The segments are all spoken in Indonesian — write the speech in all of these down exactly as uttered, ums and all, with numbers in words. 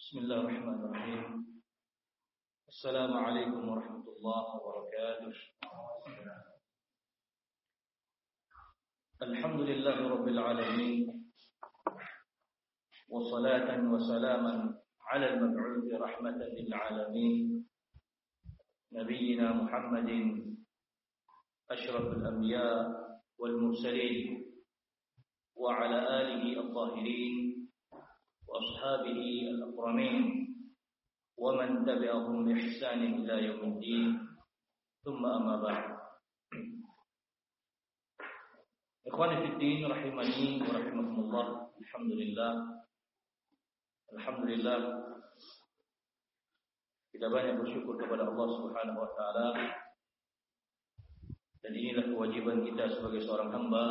بسم الله الرحمن الرحيم. السلام عليكم ورحمة الله وبركاته. الحمد لله رب العالمين، وصلاة وسلاما على المبعوث رحمة للعالمين نبينا محمد أشرف الأنبياء والمرسلين، وعلى آله الطاهرين وأصحابه الأكرمين، ومن تبعهم بإحسان إلى يوم الدين، ثم أما بعد. Ikhwani fi din rahimani wa rahimakumullah. Alhamdulillah. Alhamdulillah. Kita banyak bersyukur kepada Allah Subhanahu wa taala. Dan inilah kewajiban kita sebagai seorang hamba,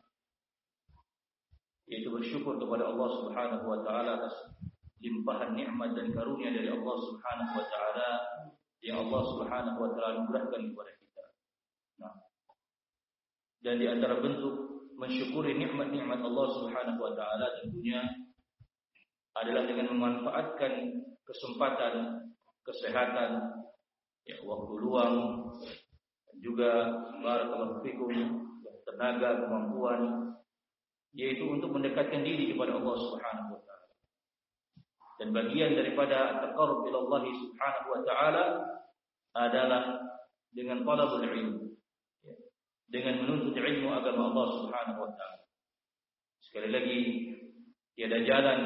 yaitu bersyukur kepada Allah Subhanahu wa taala atas limpahan nikmat dan karunia dari Allah Subhanahu wa taala yang Allah Subhanahu wa taala anugerahkan kepada kita. Nah, dan di antara bentuk mensyukuri nikmat-nikmat Allah Subhanahu wa taala tentunya adalah dengan memanfaatkan kesempatan, kesehatan, ya, waktu luang, juga barakallahu fikum, tenaga, kemampuan, yaitu untuk mendekatkan diri kepada Allah Subhanahu wa taala. Dan bagian daripada taqarrub ila Allah Subhanahu wa taala adalah dengan talabul ilmu, dengan menuntut ilmu agama Allah Subhanahu wa taala. Sekali lagi, tiada jalan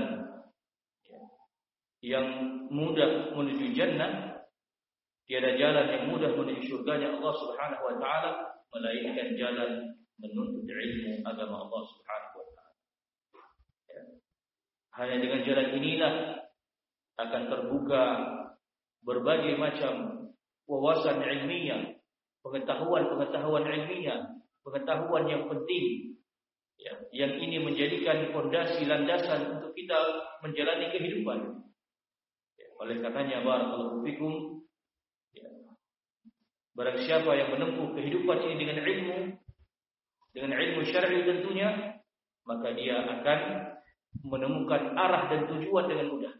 yang mudah menuju jannah, tiada jalan yang mudah menuju surganya Allah Subhanahu wa taala melainkan jalan menuntut ilmu agama Allah Subhanahu wa taala. Ya. Hanya dengan jalan inilah akan terbuka berbagai macam wawasan ilmiah, pengetahuan-pengetahuan ilmiah, pengetahuan yang penting, ya, yang ini menjadikan fondasi landasan untuk kita menjalani kehidupan. Ya, oleh katanya barakallahu fikum, ya, barang siapa yang menempuh kehidupan ini dengan ilmu, dengan ilmu syar'i tentunya, maka dia akan menemukan arah dan tujuan dengan mudah.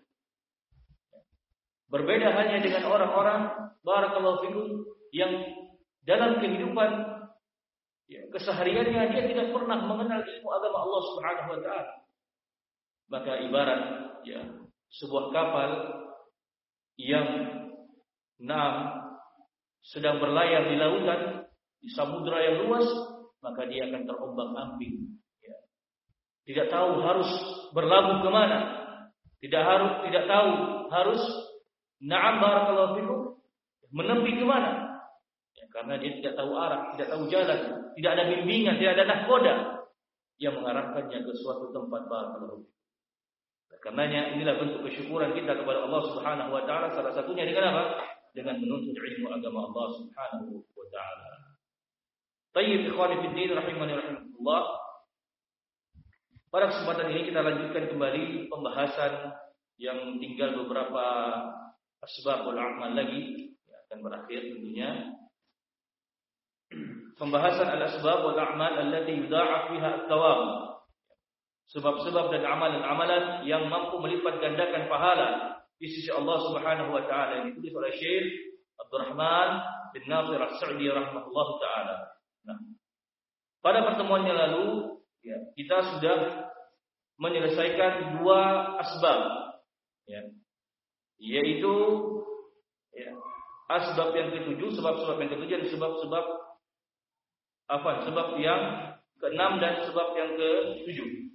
Berbeda hanya dengan orang-orang barakallahu fikum yang dalam kehidupan, ya, kesehariannya dia tidak pernah mengenal ilmu agama Allah Subhanahu wa taala. Maka ibarat, ya, sebuah kapal yang nam sedang berlayar di lautan, di samudra yang luas, maka dia akan terombang-ambing. Ya. Tidak tahu harus berlabuh ke mana, tidak harus, tidak tahu harus na'am barakallahu fikum menempi ke mana. Ya, karena dia tidak tahu arah, tidak tahu jalan, tidak ada bimbingan, tidak ada nahkoda yang mengarahkannya ke suatu tempat barakallahu fikum. Karenanya inilah bentuk kesyukuran kita kepada Allah Subhanahu wa taala, salah satunya dengan apa? Dengan menuntut ilmu agama Allah Subhanahu wa taala. Tayyib ikhwani fid din rahimani rahimakumullah. Pada kesempatan ini kita lanjutkan kembali pembahasan yang tinggal beberapa asbabul a'mal lagi, ya, akan berakhir tentunya. Pembahasan al-asbab wal a'mal allati yudha'af fiha at-thawab. Sebab-sebab dan amalan-amalan yang mampu melipat gandakan pahala di sisi Allah Subhanahu wa taala, yang ditulis oleh Syekh Abdurrahman bin Nasir As-Sa'di rahimahullahu taala. Nah, pada pertemuan yang lalu, ya, kita sudah menyelesaikan dua asbab, ya, yaitu, ya, asbab yang ketujuh, sebab-sebab yang ketujuh, dan sebab-sebab apa? Sebab yang keenam dan sebab yang ketujuh.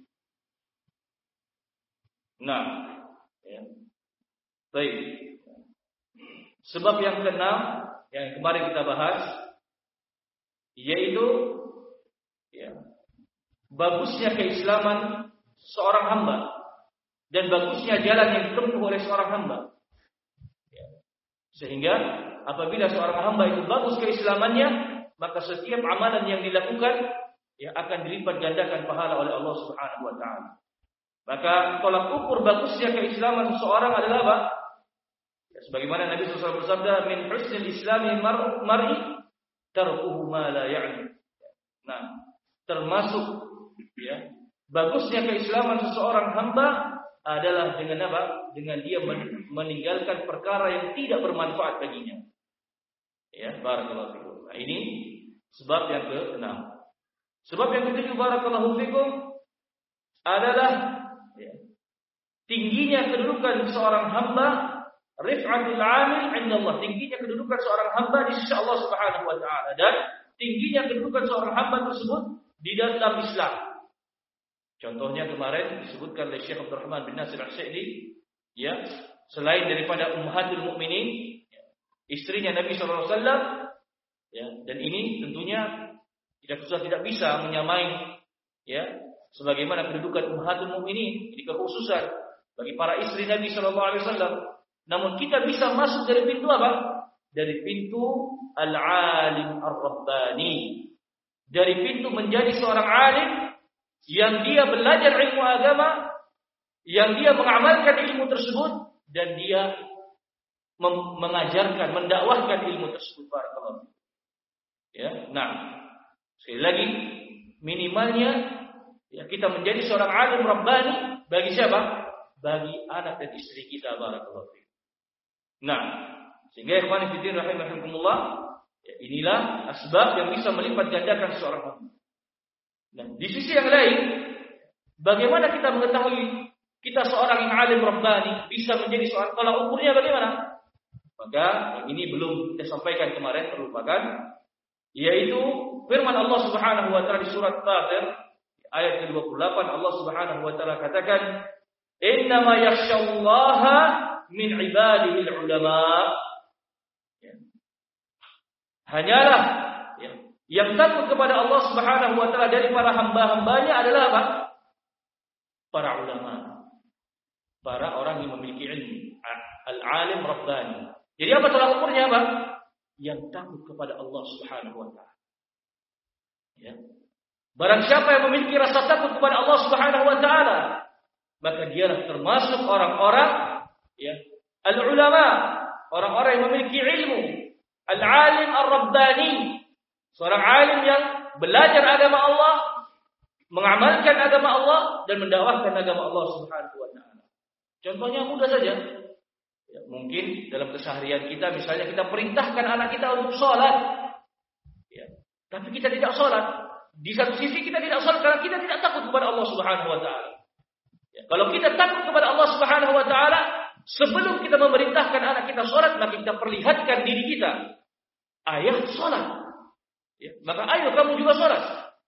Nah, ya. Baik. Sebab yang keenam yang kemarin kita bahas, yaitu, ya, bagusnya keislaman seorang hamba dan bagusnya jalan yang ditempuh oleh seorang hamba. Ya. Sehingga apabila seorang hamba itu bagus keislamannya, maka setiap amalan yang dilakukan, ya, akan dilipat gandakan pahala oleh Allah Subhanahu wa taala. Maka tolak ukur bagusnya keislaman seseorang adalah apa? Ya, sebagaimana Nabi sallallahu alaihi wasallam bersabda, min husnil islami mar'i tarkuhu ma la ya'ni. Nah, termasuk, ya, bagusnya keislaman seseorang hamba adalah dengan apa? Dengan dia meninggalkan perkara yang tidak bermanfaat baginya. Ya, barakallahu fikum. Nah, ini sebab yang keenam. Sebab yang ketujuh, barakallahu fikum, adalah ya, tingginya kedudukan seorang hamba, rif'atul 'amil 'inda Allah, tingginya kedudukan seorang hamba di sisi Allah Subhanahu wa taala, dan tingginya kedudukan seorang hamba tersebut di dalam Islam. Contohnya kemarin disebutkan oleh Syekh Abdul Rahman bin Nasir Al-Sa'di, ya, selain daripada ummahatul mukminin, istrinya Nabi sallallahu alaihi wasallam, ya, dan ini tentunya tidak susah tidak bisa menyamai, ya, sebagaimana kedudukan ummahatul mukminin, ini kekhususan bagi para istri Nabi sallallahu alaihi wasallam. Namun kita bisa masuk dari pintu apa? Dari pintu al-alim ar-rabbani. Dari pintu menjadi seorang alim yang dia belajar ilmu agama, yang dia mengamalkan ilmu tersebut, dan dia mengajarkan, mendakwahkan ilmu tersebut. Barakallahu. Ya, nah, sekali lagi minimalnya ya, kita menjadi seorang alim rabbani bagi siapa? Bagi anak dan istri kita. Barakallahu. Nah, sehingga ikhwan fillah rahimakumullah, ya, inilah asbab yang bisa melipat gandakan seorang hamba. Nah, di sisi yang lain, bagaimana kita mengetahui kita seorang yang alim rabbani bisa menjadi seorang, tolak ukurnya bagaimana? Maka yang ini belum kita sampaikan kemarin, terlupakan, yaitu firman Allah Subhanahu wa taala di surat Fatir ayat ke dua puluh delapan. Allah Subhanahu wa taala katakan, "Innama yakhsyallaha min ibadihi ulama." Ya. Hanyalah ya, yang takut kepada Allah Subhanahu wa taala dari para hamba-hambanya adalah apa? Para ulama. Para orang yang memiliki ilmu, al-alim rabbani. Jadi apa tolak ukurnya apa? Yang takut kepada Allah Subhanahu wa taala. Ya. Barang siapa yang memiliki rasa takut kepada Allah Subhanahu wa taala, maka dialah termasuk orang-orang ya, al-ulama, orang-orang yang memiliki ilmu, al-alim ar-rabbani, seorang alim yang belajar agama Allah, mengamalkan agama Allah dan mendakwahkan agama Allah Subhanahu wa taala. Contohnya mudah saja. Ya, mungkin dalam keseharian kita, misalnya kita perintahkan anak kita untuk sholat, ya, tapi kita tidak sholat. Di satu sisi kita tidak sholat karena kita tidak takut kepada Allah Subhanahu wa taala. Ya, kalau kita takut kepada Allah Subhanahu wa taala, sebelum kita memerintahkan anak kita sholat, maka kita perlihatkan diri kita. Ayah sholat. Ya, maka ayo kamu juga sholat.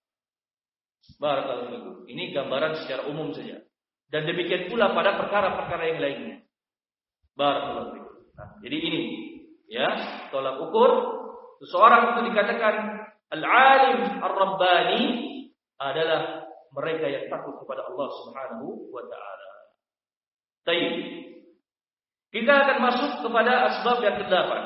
Barakallahu fikum. Ini gambaran secara umum saja. Dan demikian pula pada perkara-perkara yang lainnya. Barakallahu fikum. Nah, jadi ini ya, tolak ukur seseorang itu dikatakan al-alim ar-rabbani adalah mereka yang takut kepada Allah Subhanahu wa taala. Baik. Kita akan masuk kepada asbab yang kedelapan.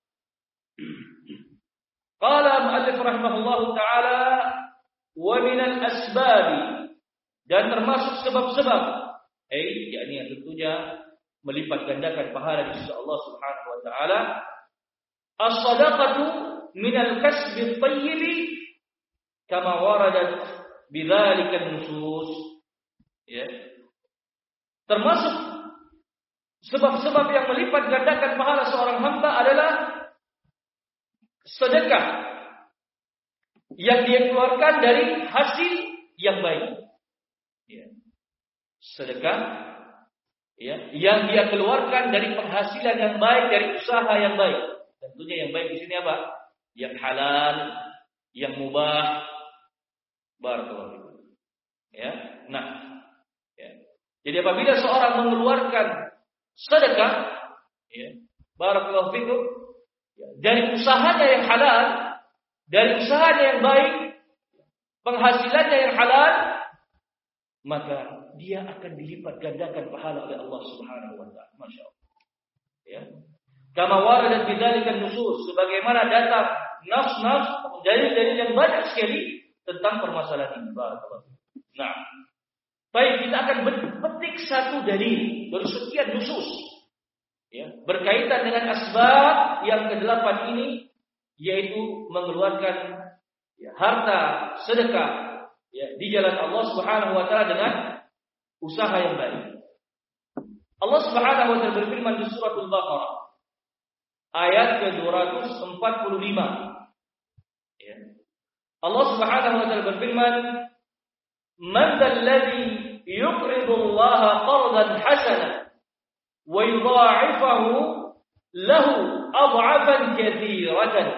Qala mu'allif rahimahullahu taala wa min al-asbab, dan termasuk sebab-sebab, eh yakni yang tentunya melipat gandakan pahala di sisi Allah Subhanahu wa taala, as-shadaqatu min al-kasb at-tayyib kama waradat bidzalika an-nusus. Ya. Termasuk sebab-sebab yang melipat gandakan pahala seorang hamba adalah sedekah yang dia keluarkan dari hasil yang baik. Ya. Sedekah ya, yang dia keluarkan dari penghasilan yang baik, dari usaha yang baik. Tentunya yang baik di sini apa? Yang halal, yang mubah. Barakallahu fikum. Ya. Nah, ya. Jadi apabila seorang mengeluarkan sedekah, ya, barakallahu fikum, ya, dari usahanya yang halal, dari usahanya yang baik, penghasilannya yang halal, maka dia akan dilipat gandakan pahala oleh Allah Subhanahu wa taala. Masya Allah. Ya. Kama waradat bidzalika nusus, sebagaimana datang nas-nas, dalil-dalil yang banyak sekali tentang permasalahan ini. Barakallahu. Nah, baik, kita akan petik satu dalil dari sekian nusus, ya, berkaitan dengan asbab yang kedelapan ini, yaitu mengeluarkan ya, harta sedekah ya, di jalan Allah Subhanahu wa taala dengan usaha yang baik. Allah Subhanahu wa taala berfirman di surah Al-Baqarah ayat ke dua ratus empat puluh lima. Ya. Allah Subhanahu wa taala berfirman, "Man dzalladzi yuqridu Allaha qardan hasanan wa yudha'ifahu lahu ad'afan katsiratan."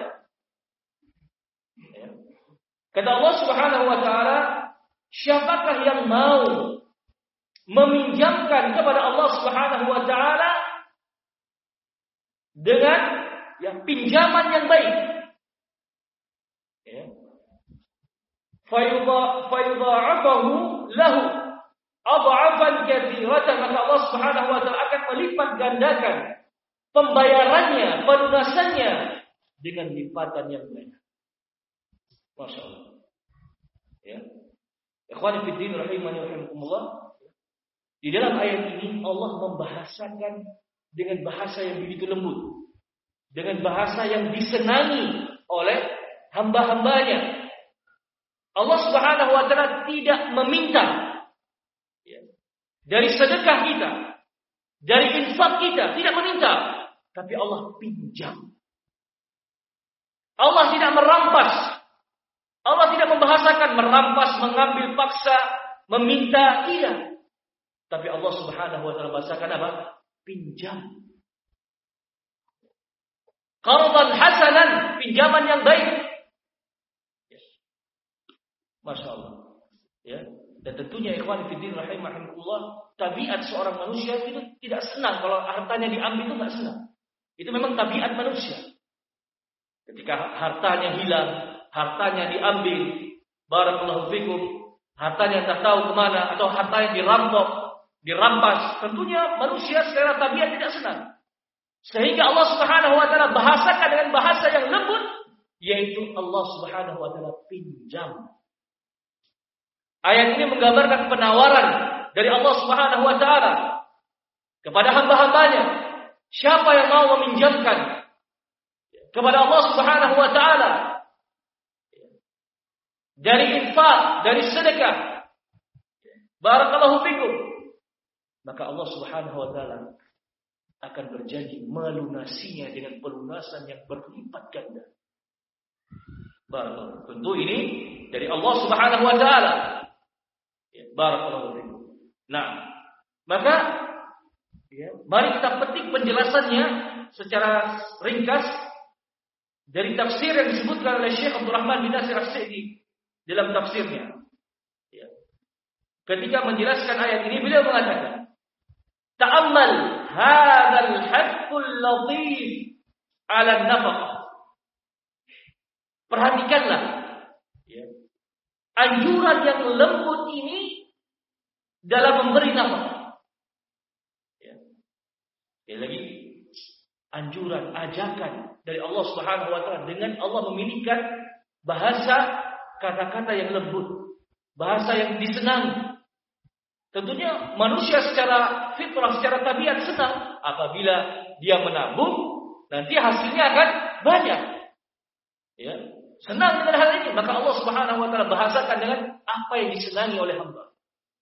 Ya. Kata Allah Subhanahu wa taala, siapakah yang mau meminjamkan kepada Allah Subhanahu wa taala dengan ya, pinjaman yang baik. Ya. Fayudha'afahu lahu ad'afan katsiratan, maka Allah Subhanahu wa taala akan melipat gandakan pembayarannya, pelunasannya dengan lipatan yang banyak. Masya Allah. Ya. Ikhwani fi din rahimani rahimakumullah. Di dalam ayat ini Allah membahasakan dengan bahasa yang begitu lembut, dengan bahasa yang disenangi oleh hamba-hambanya. Allah Subhanahu wa taala tidak meminta ya, dari sedekah kita, dari infak kita, tidak meminta, tapi Allah pinjam. Allah tidak merampas. Allah tidak membahasakan merampas, mengambil paksa, meminta, tidak. Tapi Allah Subhanahu wa taala bahasakan apa? Pinjam. Qardan hasanan, pinjaman yang baik. Masya Allah. Ya. Dan tentunya ikhwan fillah rahimahumullah, tabiat seorang manusia itu tidak senang kalau hartanya diambil, itu enggak senang. Itu memang tabiat manusia. Ketika hartanya hilang, hartanya diambil, barakallahu fikum, hartanya tak tahu kemana, atau hartanya dirampok, dirampas, tentunya manusia secara tabiat tidak senang. Sehingga Allah Subhanahu wa taala bahasakan dengan bahasa yang lembut, yaitu Allah Subhanahu wa taala pinjam. Ayat ini menggambarkan penawaran dari Allah Subhanahu wa taala kepada hamba-hambanya. Siapa yang mau meminjamkan kepada Allah Subhanahu wa taala dari infak, dari sedekah, barakallahu fikum, maka Allah Subhanahu wa taala akan berjanji melunasinya dengan pelunasan yang berlipat ganda. Barakallahu. Tentu ini dari Allah Subhanahu wa taala. Ya, barakallahu fikum. Nah, maka ya, mari kita petik penjelasannya secara ringkas dari tafsir yang disebutkan oleh Syekh Abdul Rahman bin Nasir As-Sa'di dalam tafsirnya. Ya. Ketika menjelaskan ayat ini, beliau mengatakan, "Ta'ammal hadzal haqqul latif 'ala an-nafaqah." Perhatikanlah ya, anjuran yang lembut ini dalam memberi nafkah. Ya. Ya, lagi anjuran, ajakan dari Allah Subhanahu wa taala dengan Allah memilihkan bahasa kata-kata yang lembut, bahasa yang disenangi. Tentunya manusia secara fitrah, secara tabiat senang apabila dia menabung, nanti hasilnya akan banyak. Ya, senang dengan hal ini, maka Allah Subhanahu wa taala bahasakan dengan apa yang disenangi oleh hamba.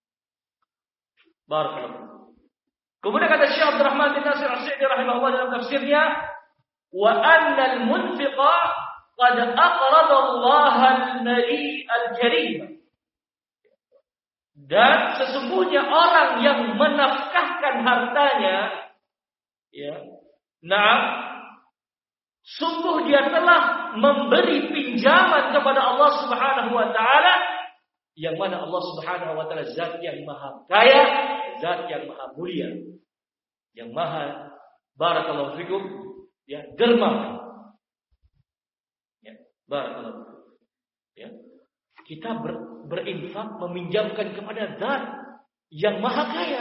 Barakallahu. Kemudian kata Syekh Abdul Rahman bin Nasir As-Sa'di rahimahullah dalam tafsirnya, wa anna al-munfiqa qad aqrada Allah al-mali al-karim. Dan sesungguhnya orang yang menafkahkan hartanya, ya, nah, sungguh dia telah memberi pinjaman kepada Allah Subhanahu wa taala, yang mana Allah Subhanahu wa taala zat yang maha kaya, zat yang maha mulia, yang maha barakallahu fikum, ya, dermawan. Ya, barakallahu. Ya. Kita ber, berinfak, meminjamkan kepada zat yang maha kaya.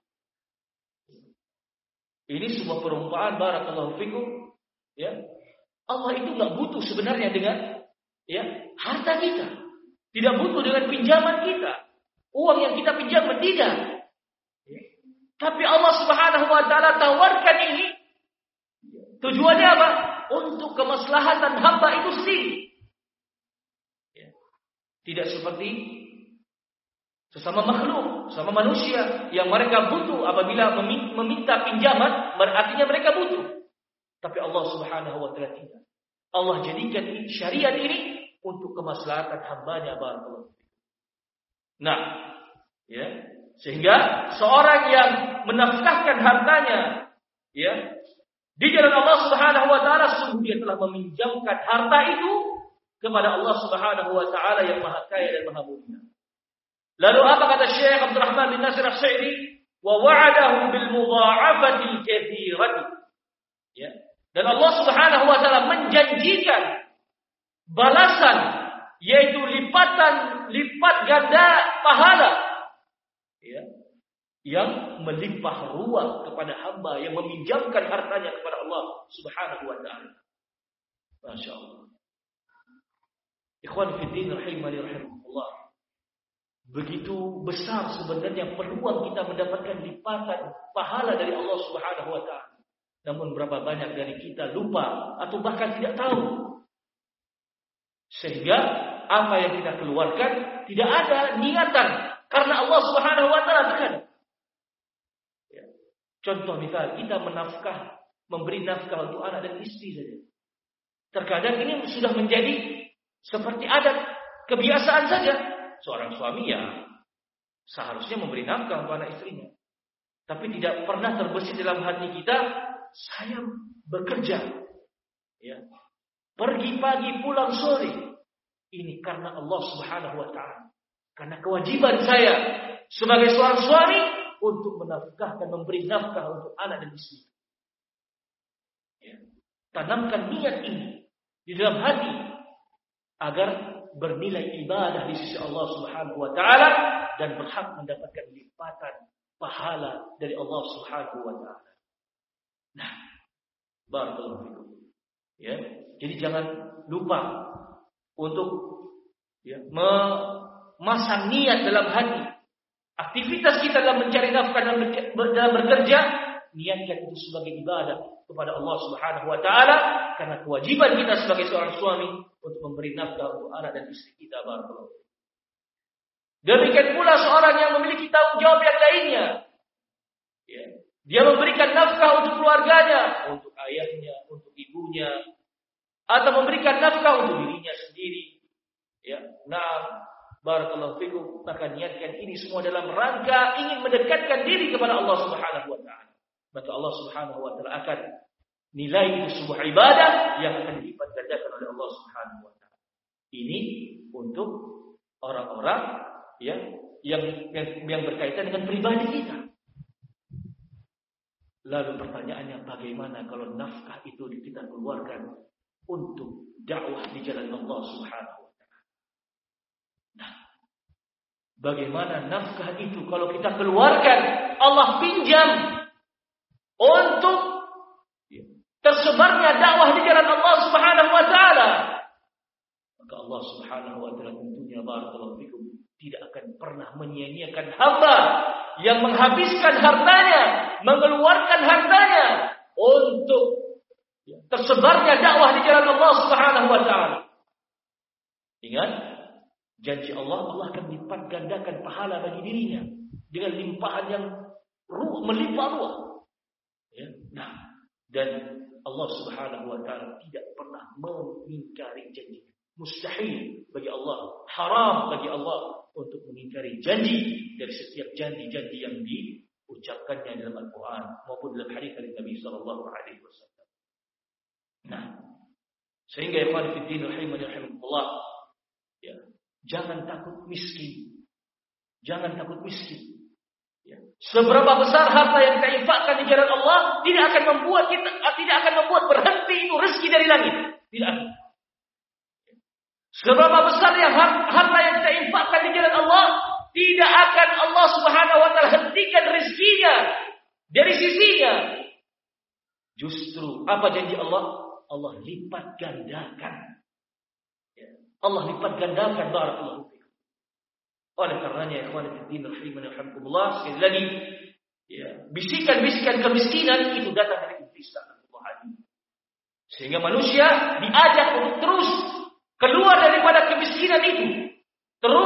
Ini sebuah perumpamaan barakallahu fikum. Ya, Allah itu nggak butuh sebenarnya dengan ya harta kita, tidak butuh dengan pinjaman kita, uang yang kita pinjam tidak. Ya. Tapi Allah Subhanahu wa taala tawarkan ini, tujuannya apa? Untuk kemaslahatan hamba itu sendiri. Ya. Tidak seperti sesama makhluk, sesama manusia yang mereka butuh apabila meminta pinjaman, artinya mereka butuh. Tapi Allah Subhanahu wa taala tidak. Allah jadikan syariat ini untuk kemaslahatan hamba-Nya, barakallahu. Nah, ya, sehingga seorang yang menafkahkan hartanya, ya, di jalan Allah Subhanahu wa taala, sungguh dia telah meminjamkan harta itu kepada Allah Subhanahu wa taala yang Maha Kaya dan Maha Mulia. Lalu apa kata Syekh Abdul Rahman bin Nasir As-Sa'idi? Wa wa'adahu bil mudha'afati al-katsirati. Ya. Dan Allah Subhanahu wa taala menjanjikan balasan, yaitu lipatan lipat ganda pahala, ya, yang melimpah ruah kepada hamba yang meminjamkan hartanya kepada Allah Subhanahu wa taala. Masya Allah. Ikhwan fillah rahimani rahimakumullah. Begitu besar sebenarnya peluang kita mendapatkan lipatan pahala dari Allah Subhanahu wa taala. Namun berapa banyak dari kita lupa atau bahkan tidak tahu. Sehingga apa yang kita keluarkan tidak ada niatan karena Allah Subhanahu wa taala terkadang. Ya. Contoh misal kita menafkah, memberi nafkah untuk anak dan istri saja. Terkadang ini sudah menjadi seperti adat, kebiasaan saja. Seorang suami ya seharusnya memberi nafkah untuk anak istrinya. Tapi tidak pernah terbesit dalam hati kita, saya bekerja, ya, pergi pagi pulang sore, ini karena Allah Subhanahu wa taala. Karena kewajiban saya sebagai seorang suami untuk menafkahkan, memberi nafkah untuk anak dan istri. Ya. Tanamkan niat ini di dalam hati agar bernilai ibadah di sisi Allah Subhanahu wa taala dan berhak mendapatkan lipatan pahala dari Allah Subhanahu wa taala. Nah, barakallahu fikum. Ya, jadi jangan lupa untuk, ya, memasang niat dalam hati. Aktivitas kita dalam mencari nafkah dan dalam bekerja, niatkan itu sebagai ibadah kepada Allah Subhanahu wa taala karena kewajiban kita sebagai seorang suami untuk memberi nafkah untuk anak dan istri kita, barakallahu. Demikian pula seorang yang memiliki tanggung jawab yang lainnya. Ya. Dia memberikan nafkah untuk keluarganya, untuk ayahnya, untuk ibunya, atau memberikan nafkah untuk dirinya sendiri. Ya, nah, barakallahu fikum, maka niatkan ini semua dalam rangka ingin mendekatkan diri kepada Allah Subhanahu wa taala. Maka Allah Subhanahu wa taala akan nilai itu sebuah ibadah yang akan dilipat gandakan oleh Allah Subhanahu wa taala. Ini untuk orang-orang yang yang yang, yang berkaitan dengan pribadi kita. Lalu pertanyaannya, bagaimana kalau nafkah itu kita keluarkan untuk dakwah di jalan Allah Subhanahu wa taala? Nah, bagaimana nafkah itu kalau kita keluarkan, Allah pinjam untuk tersebarnya dakwah di jalan Allah Subhanahu wa taala? Maka Allah Subhanahu wa taala tentunya, barakallahu fikum, tidak akan pernah menyia-nyiakan hamba yang menghabiskan hartanya, mengeluarkan hartanya untuk tersebarnya dakwah di jalan Allah Subhanahu wa taala. Ingat, janji Allah, Allah akan lipat gandakan pahala bagi dirinya dengan limpahan yang ruh, melimpah ruah. Ya. Nah, dan Allah Subhanahu wa taala tidak pernah mengingkari janji. Mustahil bagi Allah, haram bagi Allah untuk mengingkari janji dari setiap janji-janji yang diucapkannya dalam Al-Quran maupun dalam hadis dari Nabi Sallallahu Alaihi Wasallam. Nah, sehingga ikhwan fillah rahimani rahimakumullah, ya, jangan takut miskin, jangan takut miskin. Ya. Seberapa besar harta yang kita infakkan di jalan Allah tidak akan membuat kita, tidak akan membuat berhenti itu rezeki dari langit, tidak akan. Seberapa besar yang harta yang kita infakkan di jalan Allah, tidak akan Allah Subhanahu wa taala hentikan rezekinya dari sisinya. Justru apa janji Allah? Allah lipat gandakan. Ya. Allah lipat gandakan, barakallahu fikum. Oleh karenanya, ikhwan fillah rahimani rahimakumullah, sekali lagi, ya, bisikan-bisikan kemiskinan itu datang dari iblis. Sehingga manusia diajak untuk terus keluar daripada kemiskinan itu, terus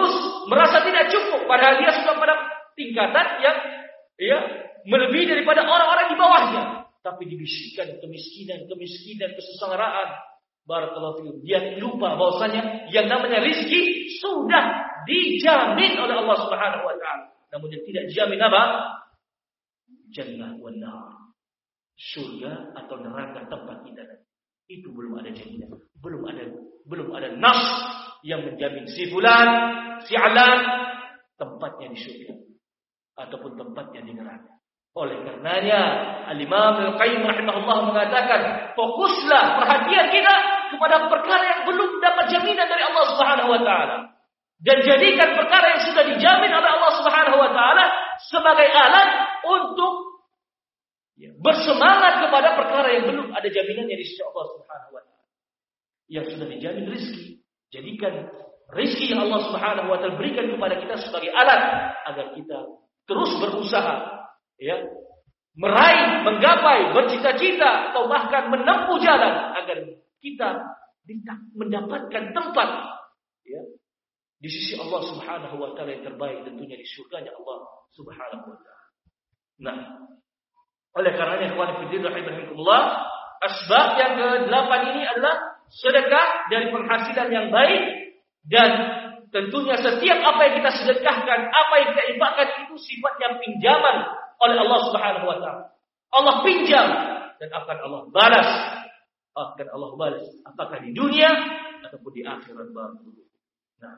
merasa tidak cukup, padahal dia sudah pada tingkatan yang ya melebihi daripada orang-orang di bawahnya. Tapi dibisikkan kemiskinan, kemiskinan, kesengsaraan. Barakallahu fikum. Dia lupa bahwasanya yang namanya rizki sudah dijamin oleh Allah Subhanahu wa taala. Namun yang tidak dijamin apa? Jannah wan nar. Surga atau neraka tempat kita. Itu belum ada jaminan. Belum ada belum ada nas yang menjamin si fulan, si alan tempatnya di surga ataupun tempatnya di neraka. Oleh karenanya Al-Imam Al-Qayyim rahimahullah mengatakan, fokuslah perhatian kita kepada perkara yang belum dapat jaminan dari Allah Subhanahu wa taala dan jadikan perkara yang sudah dijamin oleh Allah Subhanahu wa taala sebagai alat untuk bersemangat kepada perkara yang belum ada jaminannya di sisi Allah Subhanahu wa taala. Yang sudah dijamin rezeki, jadikan rezeki yang Allah Subhanahu wa taala berikan kepada kita sebagai alat agar kita terus berusaha, ya, meraih, menggapai, bercita-cita atau bahkan menempuh jalan agar kita mendapatkan tempat, ya, di sisi Allah Subhanahu wa taala yang terbaik, tentunya di surganya Allah Subhanahu wa taala. Nah, oleh karenanya ikhwan fillah rahimakumullah, asbab yang kedelapan ini adalah sedekah dari penghasilan yang baik, dan tentunya setiap apa yang kita sedekahkan, apa yang kita infakkan itu sifatnya pinjaman oleh Allah Subhanahu wa taala. Allah pinjam dan akan Allah balas. Akan Allah balas apakah di dunia ataupun di akhirat baru. Nah.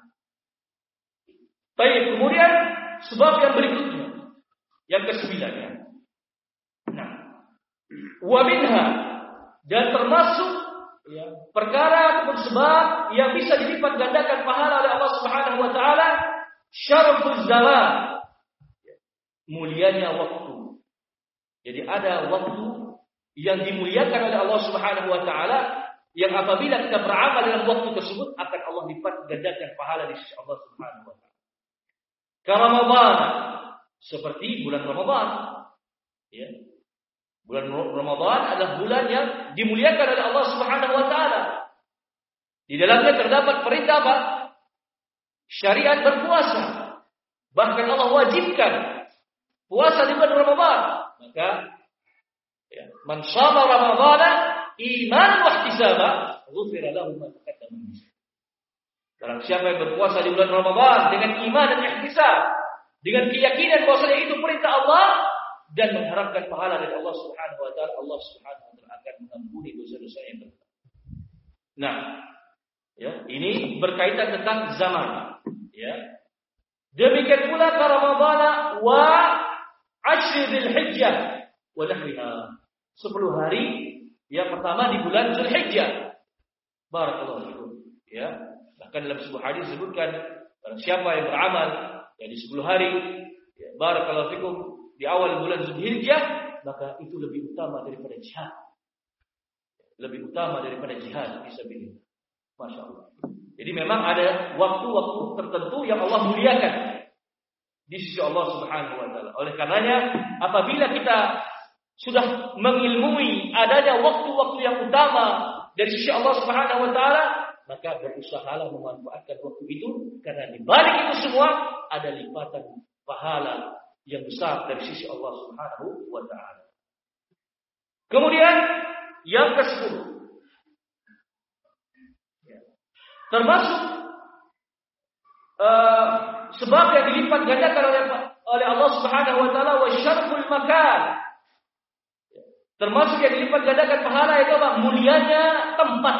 Baik, kemudian sebab yang berikutnya, yang kesembilan. Nah, wa minha, dan termasuk ya, perkara ataupun sebab yang bisa dilipat gandakan pahala oleh Allah Subhanahu wa taala, syarafuz zaman, mulianya waktu. Jadi ada waktu yang dimuliakan oleh Allah Subhanahu wa taala yang apabila kita beramal dalam waktu tersebut akan Allah lipat gandakan pahala di sisi Allah Subhanahu wa taala. Ka Ramadan, seperti bulan Ramadan. Ya. Bulan Ramadan adalah bulan yang dimuliakan oleh Allah Subhanahu wa taala. Di dalamnya terdapat perintah apa? Syariat berpuasa. Bahkan Allah wajibkan puasa di bulan Ramadan. Maka ya, man shama Ramadhana imanan wa ihtisaba, ghufira lahu ma taqaddama min dhanbihi. Barang siapa yang berpuasa di bulan Ramadan dengan iman dan ihtisab, dengan keyakinan bahwasanya itu perintah Allah dan mengharapkan pahala dari Allah Subhanahu wa taala, Allah Subhanahu wa taala akan mengampuni dosa-dosa yang berdosa. Nah, ya, ini berkaitan tentang zaman, ya. Demikian pula ka Ramadhana wa Ashr Dzulhijjah wa nahwiha. sepuluh hari yang pertama di bulan Dzulhijjah. Barakallahu fikum. Ya, bahkan dalam sebuah hadis disebutkan barang siapa yang beramal ya di sepuluh hari, ya, barakallahu fikum, di awal bulan Dzulhijjah, maka itu lebih utama daripada jihad. Lebih utama daripada jihad fisabilillah. Masya Allah. Jadi memang ada waktu-waktu tertentu yang Allah muliakan di sisi Allah Subhanahu wa taala. Oleh karenanya, apabila kita sudah mengilmui adanya waktu-waktu yang utama dari sisi Allah Subhanahu wa taala, maka berusahalah memanfaatkan waktu itu, karena di balik itu semua ada lipatan pahala yang besar dari sisi Allah Subhanahu wa taala. Kemudian yang kesepuluh, termasuk uh, sebab yang dilipat gandakan oleh oleh Allah Subhanahu wa taala wa syarful makan. Termasuk yang dilipat gandakan pahala itu apa? Mulianya tempat.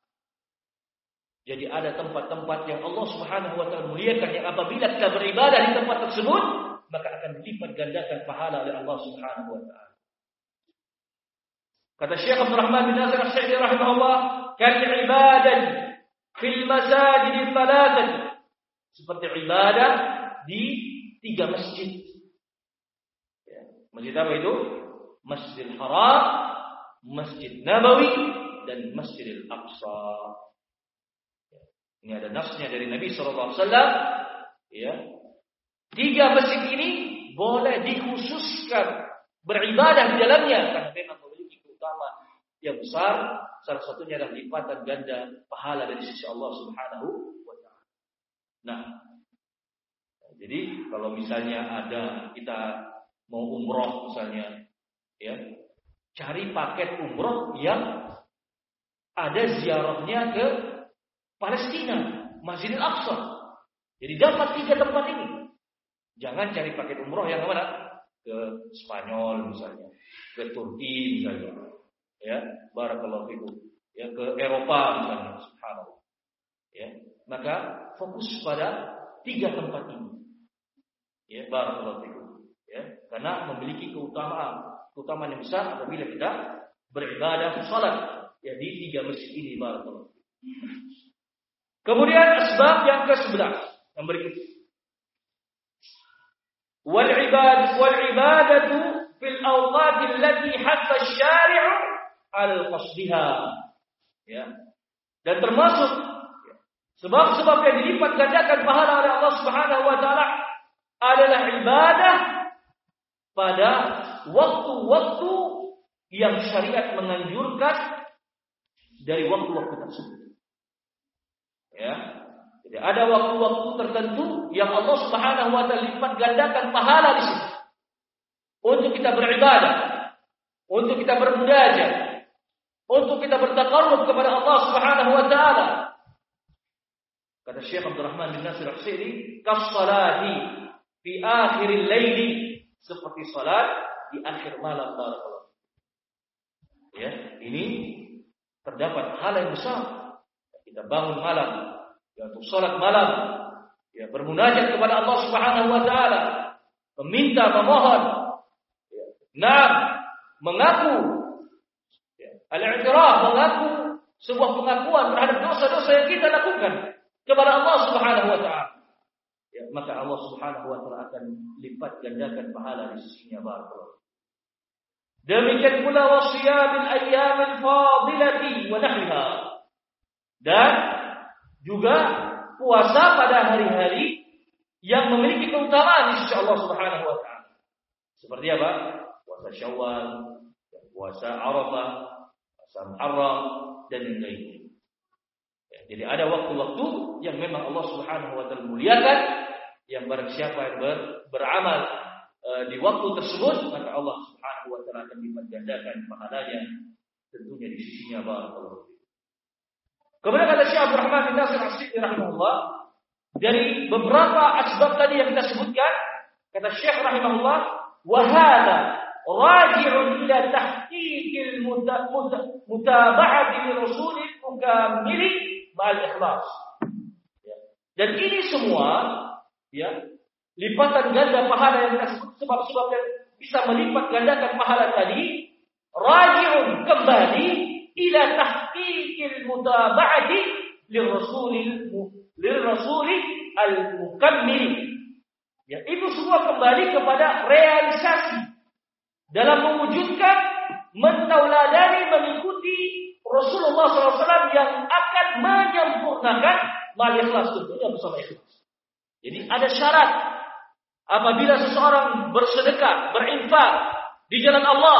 Jadi ada tempat-tempat yang Allah Subhanahu wa taala muliakan, yang apabila kita beribadah di tempat tersebut, maka akan dilipat gandakan pahala oleh Allah Subhanahu wa taala. Kata Syekh Abdul Rahman bin Nasir As-Sa'di rahimahullah, "Kal ibadah fil masajid thalathah." Seperti ibadah di tiga masjid. Ya. Masjid apa itu? Masjidil Haram, Masjid Nabawi, dan Masjidil Aqsa. Ya. Ini ada nasnya dari Nabi sallallahu alaihi wasallam. Ya. Tiga masjid ini boleh dikhususkan beribadah di dalamnya karena memang memiliki keutamaan yang besar. Salah satunya adalah lipatan ganda pahala dari sisi Allah Subhanahu wa taala. Nah, Jadi kalau misalnya ada kita mau umroh misalnya, ya, cari paket umroh yang ada ziarahnya ke Palestina, Masjidil Aqsa. Jadi dapat tiga tempat ini. Jangan cari paket umroh yang mana? Ke Spanyol misalnya, ke Turki misalnya, ya, barakallahu fikum, ya, ke Eropa misalnya, subhanallah. Ya, maka fokus pada tiga tempat ini. Ya, barakallahu fikum. Ya, karena memiliki keutamaan, keutamaan yang besar apabila kita beribadah salat, ya, di tiga masjid ini, barakallahu. Kemudian asbab yang kesebelas yang berikut. Wal ibad wal ibadatu fil awqat allati hatta asy-syari' al-qasdiha. Ya. Dan termasuk sebab-sebab yang dilipat gandakan pahala oleh Allah Subhanahu wa taala adalah ibadah pada waktu-waktu yang syariat menganjurkan dari waktu-waktu tersebut. Ya. Jadi ada waktu-waktu tertentu yang Allah Subhanahu wa taala lipat gandakan pahala di situ. Untuk kita beribadah, untuk kita bermunajat, untuk kita bertaqarrub kepada Allah Subhanahu wa taala. Kata Syekh Abdul Rahman bin Nasir As-Sa'di, "Kas-salati fi akhiril laili", seperti salat di akhir malam, barakallahu. Ya, ini terdapat hal yang besar. Kita bangun malam, ya, untuk salat malam, ya, bermunajat kepada Allah Subhanahu wa taala, meminta, memohon, ya, nah, mengaku, ya, al-i'tiraf, mengaku sebuah pengakuan terhadap dosa-dosa yang kita lakukan kepada Allah Subhanahu wa taala. Ya, maka Allah Subhanahu wa taala akan lipat gandakan pahala di sisinya, barakallahu. Demikian pula wasiyabil ayyamil fadilati wa nahriha. Dan juga puasa pada hari-hari yang memiliki keutamaan di sisi Allah Subhanahu wa taala. Seperti apa? Puasa Syawal, puasa Arafah, puasa Muharram dan yang lainnya. Ya, jadi ada waktu-waktu yang memang Allah Subhanahu wa taala muliakan, yang barang siapa yang ber, beramal e, di waktu tersebut, maka Allah Subhanahu wa taala akan lipat gandakan pahalanya tentunya di sisinya, barakallahu. Kemudian kata Syekh Abdul Rahman bin Nasir As-Sa'di rahimahullah, dari beberapa asbab tadi yang kita sebutkan, kata Syekh rahimahullah, wa hadza raji'un ila tahqiqil mutaba'ati li rasulil mukammili ma'al ikhlas. Ya. Dan ini semua, ya, lipatan ganda pahala yang kita sebut, sebab-sebab yang bisa melipat gandakan pahala tadi, raji'un, kembali ila tahqiqil mutaba'ati lirrasulil lirrasulil al-mukammil. Ya, itu semua kembali kepada realisasi dalam mewujudkan, mentauladani, mengikuti Rasulullah shallallahu alaihi wasallam yang akan menyempurnakan mal ikhlas, tentunya bersama ikhlas. Jadi ada syarat apabila seseorang bersedekah, berinfak di jalan Allah.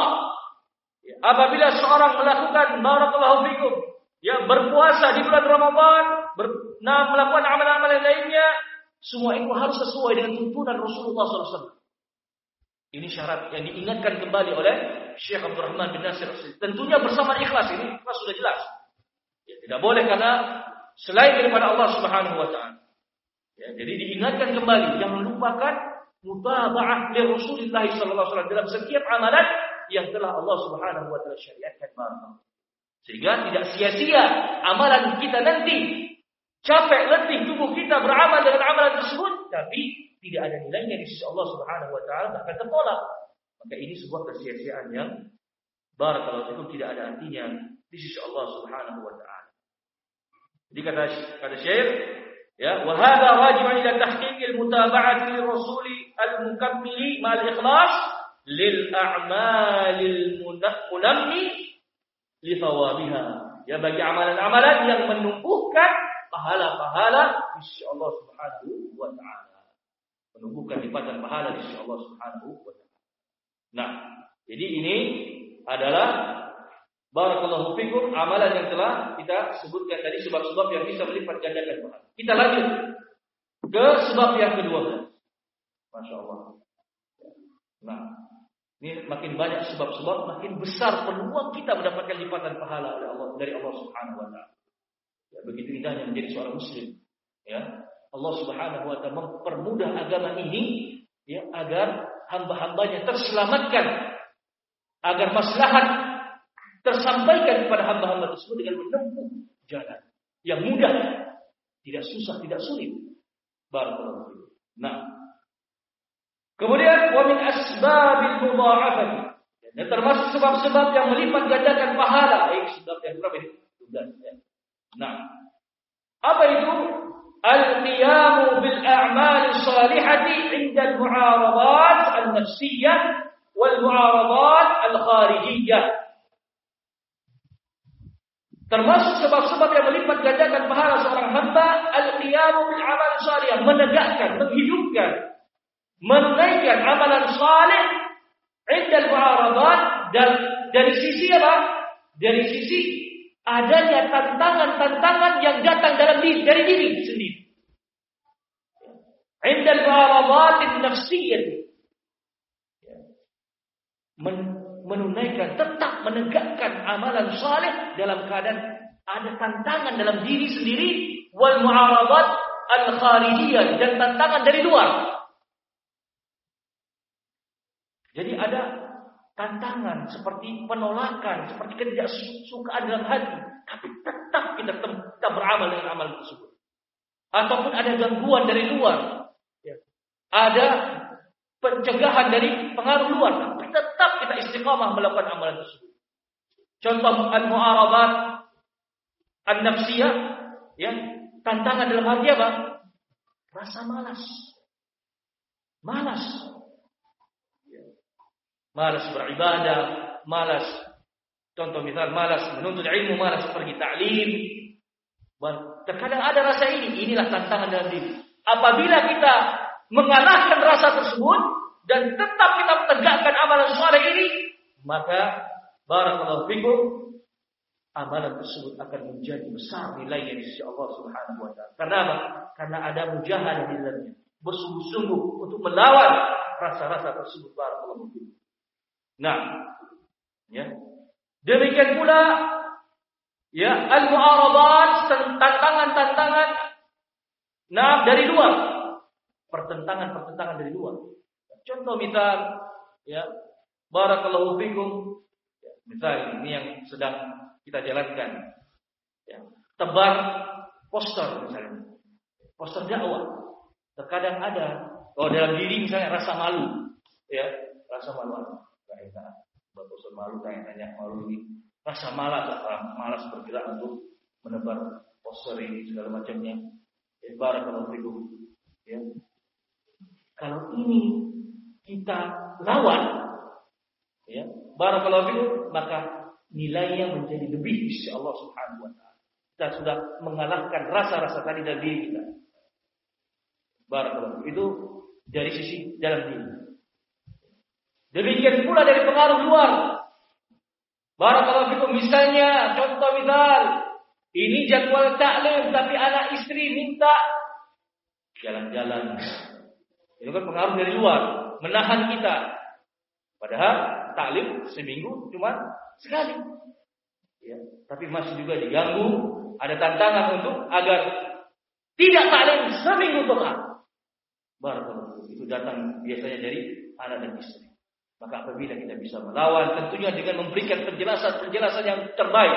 Apabila seorang melakukan barakallahu fikum, ya, berpuasa di bulan Ramadan, ber, nah, melakukan amalan-amalan lainnya, semua itu harus sesuai dengan tuntunan Rasulullah shallallahu alaihi wasallam. Ini syarat yang diingatkan kembali oleh Syekh Abdul Rahman bin Nasir As-Sa'di. Tentunya bersama ikhlas, ini ikhlas sudah jelas. Ya, tidak boleh karena selain daripada Allah Subhanahu wa taala. Ya, jadi diingatkan kembali yang melupakan mutaba'ah li Rasulullah sallallahu alaihi wasallam dalam setiap amalan yang telah Allah Subhanahu wa taala syariatkan, barakallahu. Sehingga tidak sia-sia amalan kita nanti. Capek letih tubuh kita beramal dengan amalan tersebut, tapi tidak ada nilainya di sisi Allah Subhanahu wa taala, bahkan tertolak. Maka ini sebuah kesia-siaan yang barakallahu fikum tidak ada artinya di sisi Allah Subhanahu wa taala. Jadi kata kata syair, ya, wa hadza raji'un ila tahqiqil mutaba'ati lirrasuli al-mukammili ma'al ikhlas lil a'malil munammi li thawabiha. Ya, bagi amalan-amalan yang menumbuhkan pahala-pahala di sisi Allah Subhanahu wa taala. Menumbuhkan lipatan pahala di sisi Allah Subhanahu wa taala. Nah, jadi ini adalah barakallahu fikum amalan yang telah kita sebutkan tadi, sebab-sebab yang bisa melipat gandakan pahala. Kita lanjut ke sebab yang kedua belas. Masya Allah. Nah, ini makin banyak sebab-sebab, makin besar peluang kita mendapatkan lipatan pahala oleh Allah dari Allah Subhanahu wa taala. Ya, begitu indahnya menjadi seorang muslim. Ya, Allah Subhanahu wa taala mempermudah agama ini ya agar hamba-hambanya terselamatkan, agar maslahat tersampaikan kepada hamba-hamba tersebut dengan menempuh jalan yang mudah, tidak susah, tidak sulit. Barakallahu fiik. Nah, kemudian wa min asbabil mudha'afah. Dan termasuk sebab-sebab yang melipat gandakan pahala. Eh, sebab yang berapa ini? Sudah ya. Nah, apa itu? Al-qiyamu bil a'mal salihati 'inda al-mu'aradat an-nafsiyyah wal mu'aradat al-kharijiyah. Termasuk sebab-sebab yang melipat gandakan pahala seorang hamba, al-qiyamu bil a'mal salihah, menegakkan, menghidupkan, menunaikan amalan saleh 'inda al-mu'aradat, dan dari sisi apa? Dari sisi adanya tantangan-tantangan yang datang dalam diri, dari diri sendiri. Indal mu'aradatin nafsiyyah. Menunaikan, tetap menegakkan amalan saleh dalam keadaan ada tantangan dalam diri sendiri, wal mu'aradat al-kharijiyah, dan tantangan dari luar. Jadi ada tantangan seperti penolakan, seperti ketidaksukaan dalam hati, tapi tetap kita tetap beramal dengan amal tersebut. Ataupun ada gangguan dari luar, ya. Ada pencegahan dari pengaruh luar, tapi tetap kita istiqamah melakukan amalan tersebut. Contoh al-mu'aradat an-nafsiyah, ya, tantangan dalam hati apa? Rasa malas, malas. Malas beribadah, malas, contoh misal malas menuntut ilmu, malas pergi ta'lim. Terkadang ada rasa ini, inilah tantangan dalam diri. Apabila kita mengalahkan rasa tersebut dan tetap kita tegakkan amalan saleh ini, maka barakallahu fikum, amalan tersebut akan menjadi besar nilainya di sisi Allah Subhanahu wa taala. Karena apa? Karena ada mujahadah di dalamnya, bersungguh-sungguh untuk melawan rasa-rasa tersebut. Barakallahu fikum. Nah, ya. Demikian pula ya al-mu'aradat, tantangan-tantangan nah dari luar. Pertentangan-pertentangan dari luar. Contoh misal ya, barakallahu fikum, ya, misal ini yang sedang kita jalankan. Ya, tebar poster misalnya. Poster dakwah. Terkadang ada oh dalam diri misalnya rasa malu, ya, rasa malu. Kayak bapak malu, kayak tanya malu ini, rasa malas, malas bergerak untuk menebar poster ini segala macamnya. Ya, barakallahu fikum. Ya. Kalau ini kita lawan, ya, barakallahu fikum, maka nilainya menjadi lebih di sisi Allah Subhanahu wa taala. Kita sudah mengalahkan rasa-rasa tadi dari diri kita. Barakallahu, itu dari sisi dalam diri. Demikian pula dari pengaruh luar. Barakallahu fikum, misalnya contoh misal ini jadwal taklim tapi anak istri minta jalan-jalan. Itu kan pengaruh dari luar, menahan kita. Padahal taklim seminggu cuma sekali. Ya, tapi masih juga diganggu, ada tantangan untuk agar tidak taklim seminggu total. Barakallahu, itu datang biasanya dari anak dan istri. Maka apabila kita bisa melawan, tentunya dengan memberikan penjelasan-penjelasan yang terbaik,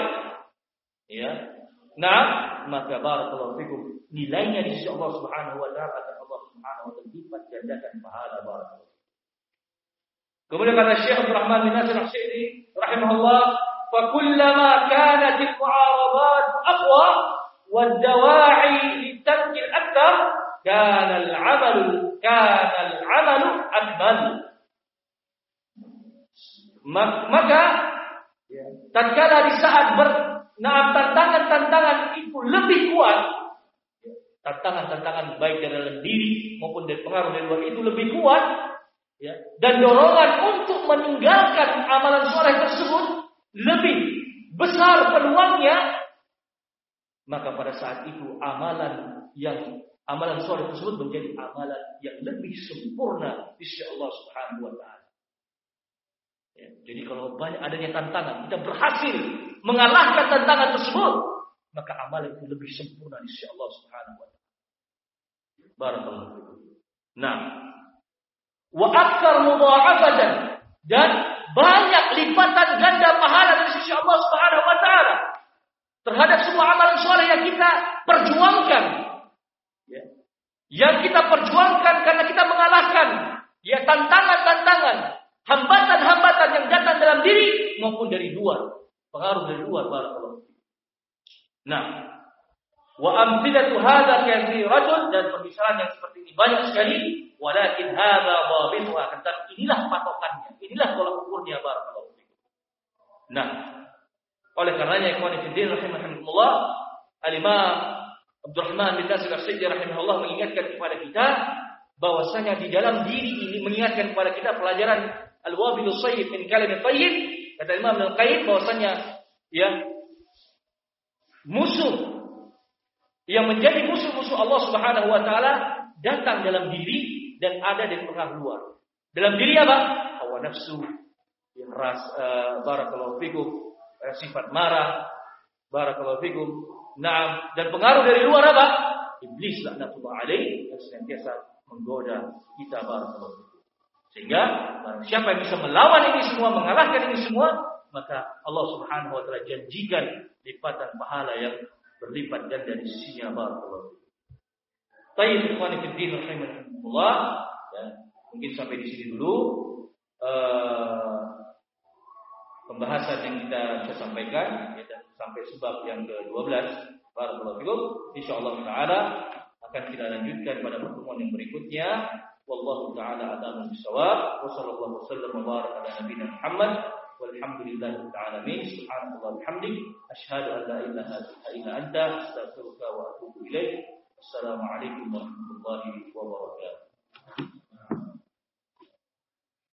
ya, nah, maka barakallahu fikum, nilainya di sisi Allah Subhanahu wa taala akan Allah Subhanahu wa taala lipat gandakan pahala. Barakallahu. Kemudian kata Syekh Abdul Rahman bin Nasir Al-Sa'di rahimahullah, fa kullama kanat al-mu'aradat aqwa wad-dawa'i litarki al-akthar kana al-'amalu kana al-'amalu akmal. Maka tatkala di saat ber nah tantangan-tantangan itu lebih kuat, tantangan-tantangan baik dari dalam diri maupun dari pengaruh dari luar itu lebih kuat, ya, dan dorongan untuk meninggalkan amalan saleh tersebut lebih besar peluangnya, maka pada saat itu amalan yang amalan soleh tersebut menjadi amalan yang lebih sempurna di sisi Allah Subhanahu wa taala. Ya, jadi kalau banyak adanya tantangan, kita berhasil mengalahkan tantangan tersebut, maka amalan itu lebih sempurna di sisi Allah Subhanahu wa taala. Barakallahu fikum. Nah, wa aktsar mudha'afatan, dan banyak lipatan ganda pahala dari sisi Allah Subhanahu wa taala terhadap semua amalan soleh yang kita perjuangkan. Ya. Yang kita perjuangkan karena kita mengalahkan ya tantangan-tantangan, hambatan-hambatan yang datang dalam diri maupun dari luar, pengaruh dari luar. Barakallahu. Nah, wa amthilatu hadza katsiratun, dan permisalan yang seperti ini banyak sekali, walakin hadza dhabituha, tentang inilah patokannya, inilah tolak ukurnya. Barakallahu. Nah, oleh karenanya ikhwan fillah rahimakumullah, Al-Imam Abdurrahman bin Nasir As-Sa'di rahimahullah mengingatkan kepada kita bahwasanya di dalam diri ini, mengingatkan kepada kita pelajaran Al-Wabilus Sayyib min Kalimit Thayyib. Kata Imam Al-Qayyim bahwasanya ya musuh yang menjadi musuh-musuh Allah Subhanahu wa taala datang dalam diri dan ada di pengaruh luar. Dalam diri apa? Hawa nafsu, yang ras uh, barakallahu fikum, uh, sifat marah, barakallahu fikum. Naam, dan pengaruh dari luar apa? Iblis laknatullah alaih yang senantiasa menggoda kita. Barakallahu fikum. Sehingga siapa yang bisa melawan ini semua, mengalahkan ini semua, maka Allah Subhanahu wa taala janjikan lipatan pahala yang berlipat ganda di sisinya. Barakallahu fikum. Tayyib ikhwani fid din rahimakumullah, ya, mungkin sampai di sini dulu uh, pembahasan yang kita bisa sampaikan, ya, sampai sebab yang ke dua belas. Barakallahu fikum. Insyaallah taala akan kita lanjutkan pada pertemuan yang berikutnya. Wallahu taala a'lamu bissawab. Wa sallallahu wasallam wa baraka ala nabiyina Muhammad walhamdulillahi ta'ala min subhanallahi wa bihamdihi asyhadu an la ilaha illa anta astaghfiruka wa atubu ilaik. Assalamualaikum warahmatullahi wabarakatuh.